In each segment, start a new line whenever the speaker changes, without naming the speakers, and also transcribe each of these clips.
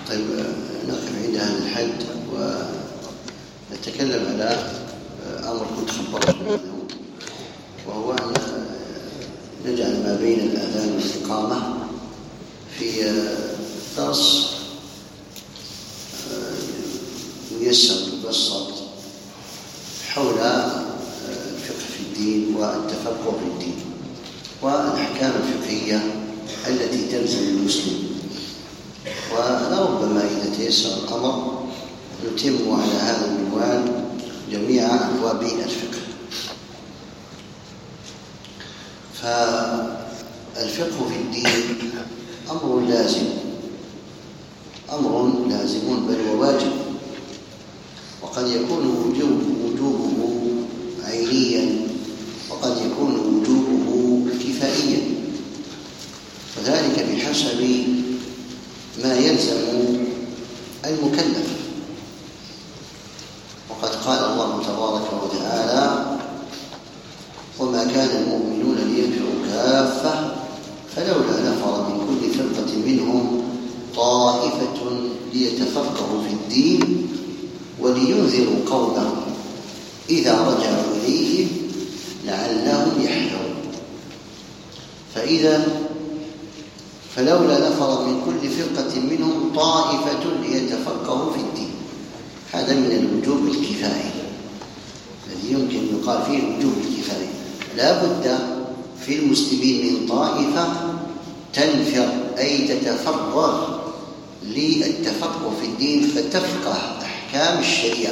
طيب نقف عند هذا الحد ونتكلم على أمر كنت خبرت منه، وهو أن نجعل ما بين الأذان والإقامة في درس ميسر مبسط حول الفقه في الدين والتفقه في الدين والأحكام الفقهية التي تلزم المسلم. ولربما إذا تيسر الأمر نتم على هذا المنوال جميع أبواب الفقه. فالفقه في الدين أمر لازم بل وواجب، وقد يكون وجوبه عينيا وقد يكون وجوبه كفائيا، وذلك بحسب ما يلزم المكلف. وقد قال الله تبارك وتعالى: وما كان المؤمنون لينفروا كافة فلولا نفر من كل فرقة منهم طائفة ليتفقهوا في الدين ولينذروا قومهم إذا رجعوا إليهم لعلهم يحذرون. فلولا نفر من كل فرقة منهم طائفة ليتفقهوا في الدين، هذا من الوجوب الكفائي الذي يمكن يقال فيه الوجوب الكفائي. لا بد في المسلمين من طائفة تنفر أي تتفرغ للتفقه في الدين فتفقه أحكام الشريعة،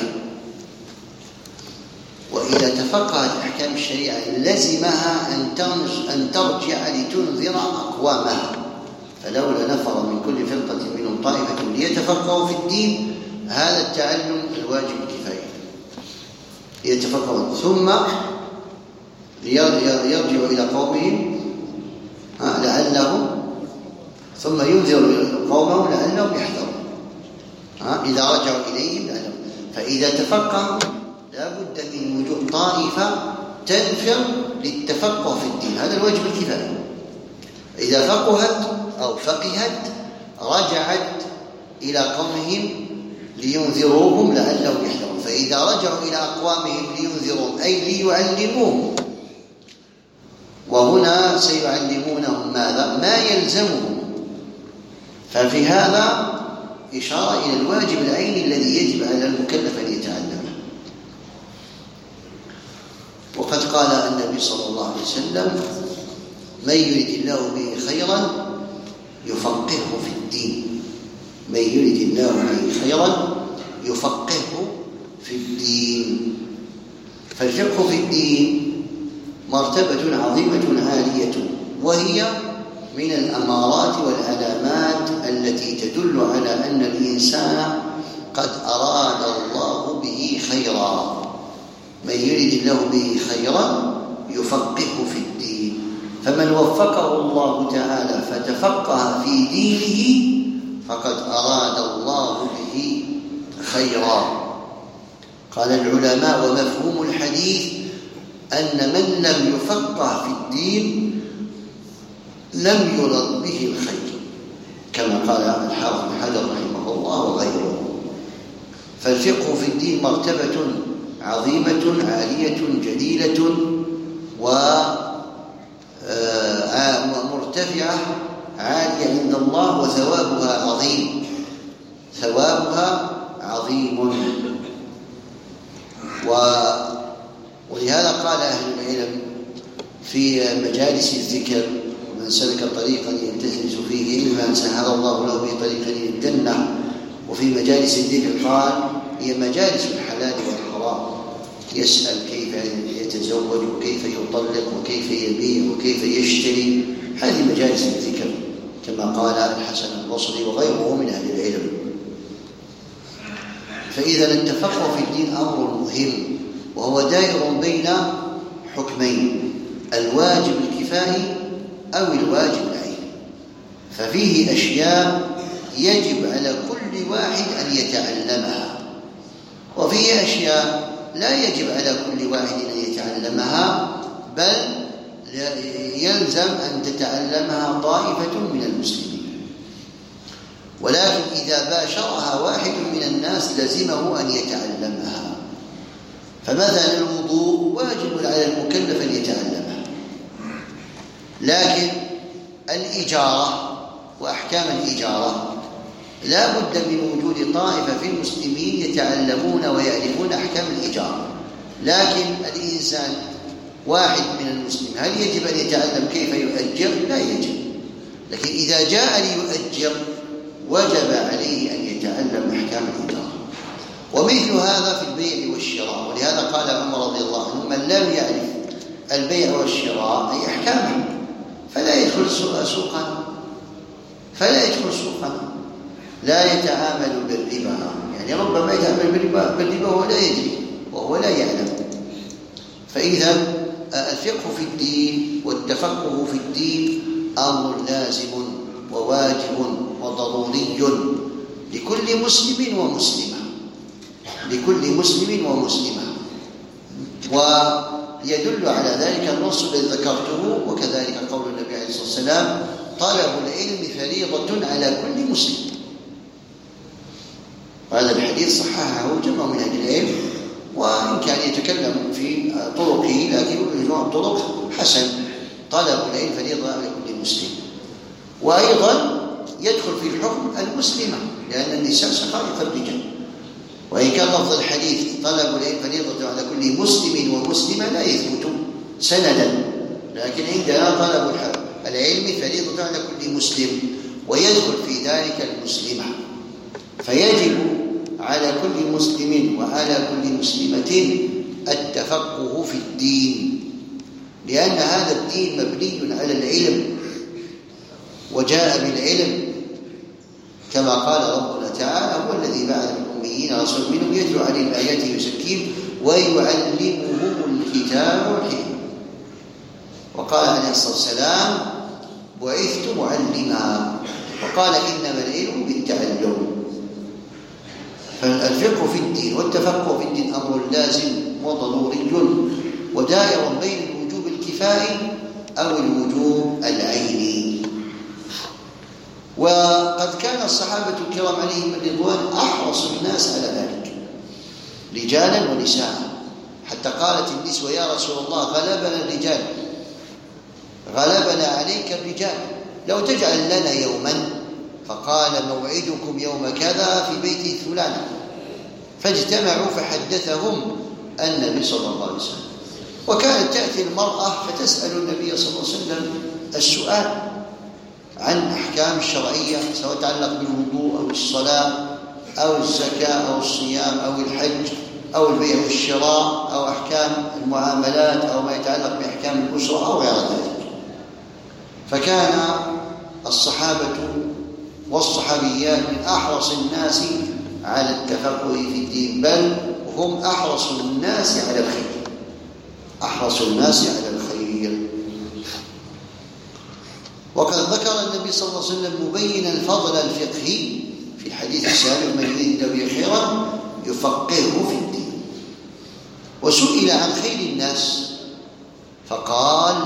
وإذا تفقهت أحكام الشريعة لزمها أن ترجع لتنذر أقوامها. فلولا نفر من كل فرقة منهم طائفة ليتفقهوا في الدين، هذا التعلم الواجب الكفاية ليتفقهوا ثم ليرجعوا إلى قومهم لعلهم ثم ينذروا قومهم لعلهم يحذرون إذا رجعوا إليهم لعلهم. فإذا تفقهوا لا بد من وجود طائفة تنفر للتفقه في الدين، هذا الواجب الكفاية. إذا فقهت رجعت إلى قومهم لينذروهم لعلهم يحذرون. فإذا رجعوا إلى أقوامهم لينذروهم أي ليعلموهم، وهنا سيعلمونهم ماذا؟ ما يلزمهم. ففي هذا إشارة إلى الواجب العيني الذي يجب على المكلف أن يتعلمه. وقد قال النبي صلى الله عليه وسلم: من يريد الله به خيرا يفقهه في الدين. من يريد الله به خيرا يفقهه في الدين. فالفقه في الدين مرتبة عظيمة عالية، وهي من الأمارات والعلامات التي تدل على أن الإنسان قد أراد الله به خيرا. من يريد الله به خيرا يفقهه في الدين. فمن وفقه الله تعالى فتفقه في دينه فقد أراد الله به خيرا. قال العلماء: ومفهوم الحديث أن من لم يفقه في الدين لم يرد به الخير، كما قال الحافظ بن حجر رحمه الله وغيره. فالفقه في الدين مرتبة عظيمة عالية جليلة ومرتفعة عالية عند الله، وثوابها عظيم. ولهذا قال أهل العلم في مجالس الذكر: من سلك طريقا يلتمس فيه علما سهل الله له به طريقا إلى الجنة. وفي مجالس الذكر قال: هي مجالس الحلال والحرام، يسأل كيف يتزوج وكيف يطلق وكيف يبيع وكيف يشتري. هذه مجالس الذكر كما قال الحسن البصري وغيره من أهل العلم. فإذا التفقه في الدين أمر مهم، وهو دائر بين حكمين: الواجب الكفائي أو الواجب العيني. ففيه أشياء يجب على كل واحد أن يتعلمها، وفيه أشياء لا يجب على كل واحد أن يتعلمها، بل يلزم أن تتعلمها طائفة من المسلمين. ولكن إذا باشرها واحد من الناس لزمه أن يتعلمها. فمثلا الوضوء واجب على المكلف أن يتعلمها، لكن الإجارة وأحكام الإجارة لا بد من وجود طائفة في المسلمين يتعلمون ويعرفون أحكام الإجارة. لكن الإنسان واحد من المسلمين هل يجب أن يتعلم كيف يؤجر؟ لا يجب. لكن إذا جاء ليؤجر وجب عليه أن يتعلم أحكام الإجارة. ومثل هذا في البيع والشراء، ولهذا قال عمر رضي الله عنه: من لم يعرف البيع والشراء أي أحكامه فلا يدخل سوقا لا يتعامل بالربا. يعني ربما يتعامل بالربا وهو لا يدري وهو لا يعلم. فإذا الفقه في الدين والتفقه في الدين أمر لازم وواجب وضروري لكل مسلم ومسلمة. ويدل على ذلك النص الذي ذكرته، وكذلك قول النبي عليه الصلاة والسلام: طلب العلم فريضة على كل مسلم. هذا الحديث صححه جمع من أهل العلم، وإن كان يتكلم في طرقه لكن مجموع الطرق حسن. طلب العلم فريضة على كل مسلم. وأيضا يدخل في الحكم المسلمة، لأن النساء شقائق الرجال. وإن كان لفظ الحديث طلب العلم فريضة على كل مسلم ومسلمة لا يثبت سندا، لكن عندنا طلب العلم فريضة على كل مسلم، ويدخل في ذلك المسلمة. فيجب على كل مسلم وعلى كل مسلمة التفقه في الدين، لأن هذا الدين مبني على العلم، وجاء بالعلم كما قال ربنا تعالى: هو الذي بعث بالأميين رسولا منهم يتلو عليهم آياته ويزكيهم ويعلمهم الكتاب والحكمة. وقال عليه الصلاة والسلام: بعثت معلما. وقال: إنما العلم بالتعلم. فالفقه في الدين والتفقه في الدين أمر لازم وضروري ودائر بين الوجوب الكفائي أو الوجوب العيني. وقد كان الصحابة الكرام عليهم الرضوان أحرص الناس على ذلك رجالا ونساء، حتى قالت النسوة: يا رسول الله غلبنا الرجال، غلبنا عليك الرجال، لو تجعل لنا يوما. فقال: موعدكم يوم كذا في بيت فلان. فاجتمعوا فحدثهم النبي صلى الله عليه وسلم. وكانت تأتي المرأة فتسأل النبي صلى الله عليه وسلم السؤال عن أحكام الشرعية، سواء تعلق بالوضوء أو الصلاة أو الزكاة أو الصيام أو الحج أو البيع والشراء أو أحكام المعاملات أو ما يتعلق بأحكام الأسرة أو غير ذلك. فكان الصحابة والصحابيات من أحرص الناس على التفقه في الدين، بل هم أحرص الناس على الخير. وقد ذكر النبي صلى الله عليه وسلم مبينا فضل الفقه في الحديث السابق: من يريد به خيرا يفقهه في الدين. وسئل عن خير الناس فقال: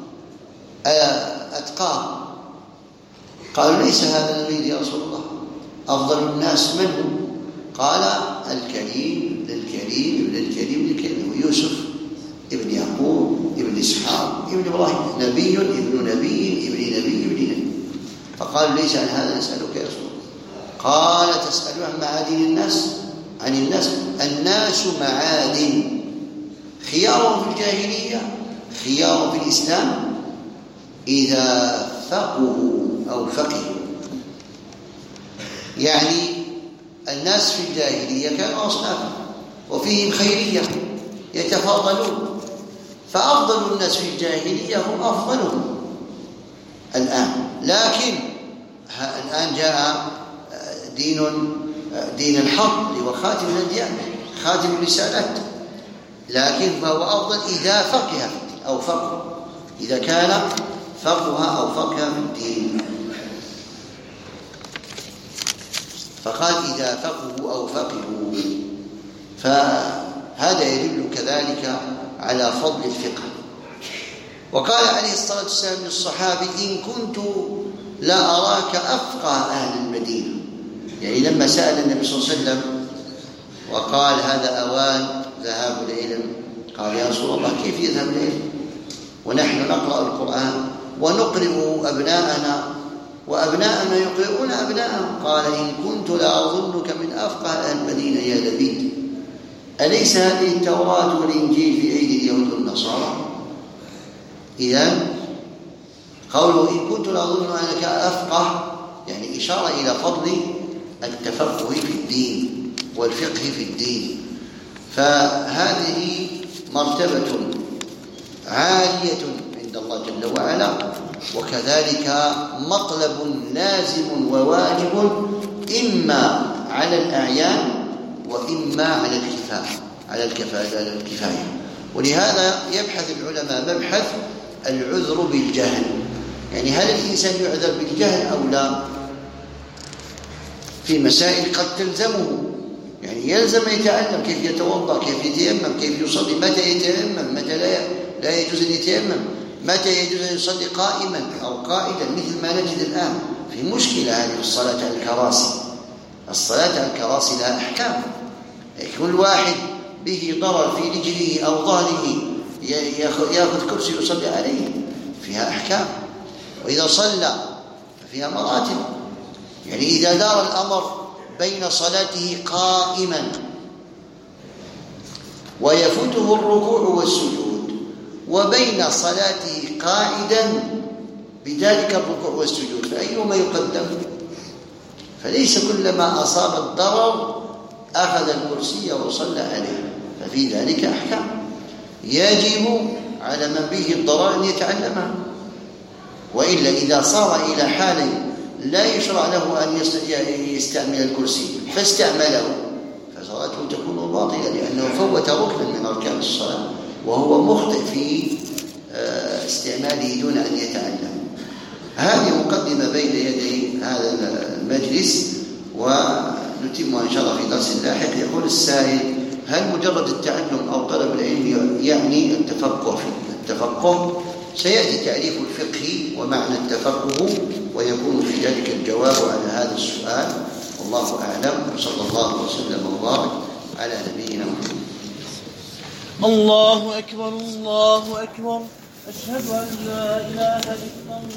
أتقاهم. قالوا: ليس هذا نريد يا رسول الله، أفضل الناس من هو؟ قال: الكريم للكريم للكريم للكريم، ويوسف ابن يعقوب ابن إسحاق ابن إبراهيم، نبي ابن نبي ابن نبي ابن نبي. فقال: ليس عن هذا نسألك يا رسول الله. قال: تسأل عن معادن الناس؟ عن الناس معادن، خيار في الجاهلية خيار في الإسلام إذا فقهوا أو فقهوا. يعني الناس في الجاهلية كانوا أصنافا وفيهم خيرية يتفاضلون، فأفضل الناس في الجاهلية هم أفضلهم الآن. لكن الآن جاء دين الحق وخاتم الأديان خاتم الرسالات، لكن فهو أفضل إذا فقه أو فقه، إذا كان فقه أو فقه في الدين. فقال: إذا فقهوا أو فقهوا. فهذا يدل كذلك على فضل الفقه. وقال عليه الصلاة والسلام للصحابة: إن كنت لا أراك أفقه أهل المدينة. لما سأل النبي صلى الله عليه وسلم وقال هذا أوان ذهاب العلم، قال يا رسول الله كيف يذهب العلم ونحن نقرأ القرآن ونقرئ أبناءنا وأبناءنا يقرؤون أبناءهم؟ قال إن كنت لأظنك من أفقه أهل المدينة يا لبيد، أليس هذه التوراة والإنجيل في أيدي اليهود والنصارى؟ إذن قوله إن كنت لأظن أنك أفقه يعني إشارة إلى فضل التفقه في الدين والفقه في الدين. فهذه مرتبة عالية عند الله جل وعلا، وكذلك مطلب لازم وواجب إما على الأعيان وإما على الكفاية. ولهذا يبحث العلماء مبحث العذر بالجهل، يعني هل الإنسان يعذر بالجهل أو لا؟ في مسائل قد تلزمه، يعني يلزم يتعلم كيف يتوضأ، كيف يتيمم، كيف يصلي، متى يتيمم، متى لا يجوز أن يتيمم، متى يجوز أن يصلي قائما أو قائدا، مثل ما نجد الآن في مشكلة هذه الصلاة على الكراسي. الصلاة على الكراسي لها أحكام، كل واحد به ضرر في رجله أو ظهره يأخذ كرسي يصلي عليه، فيها أحكام. وإذا صلى فيها مراتب، يعني إذا دار الأمر بين صلاته قائما ويفوته الركوع والسجود وبين صلاته قاعدا بذلك الركوع والسجود، فأيهما يقدم؟ فليس كلما أصاب الضرر أخذ الكرسي وصلى عليه، ففي ذلك أحكام يجب على من به الضرر أن يتعلمها. وإلا إذا صار إلى حال لا يشرع له أن يستعمل الكرسي فاستعمله فصلاته تكون باطلة، لأنه فوت ركنا من أركان الصلاة وهو مخطئ في استعماله دون أن يتعلم. هذه مقدمة بين يدي هذا المجلس، ونتمها إن شاء الله في درس لاحق. يقول السائل: هل مجرد التعلم أو طلب العلم يعني التفقه؟ التفقه سيأتي تعريف الفقه ومعنى التفقه، ويكون في ذلك الجواب على هذا السؤال. والله أعلم، وصلى الله وسلم وبارك على نبينا محمد.
الله أكبر الله أكبر، أشهد أن لا إله إلا الله.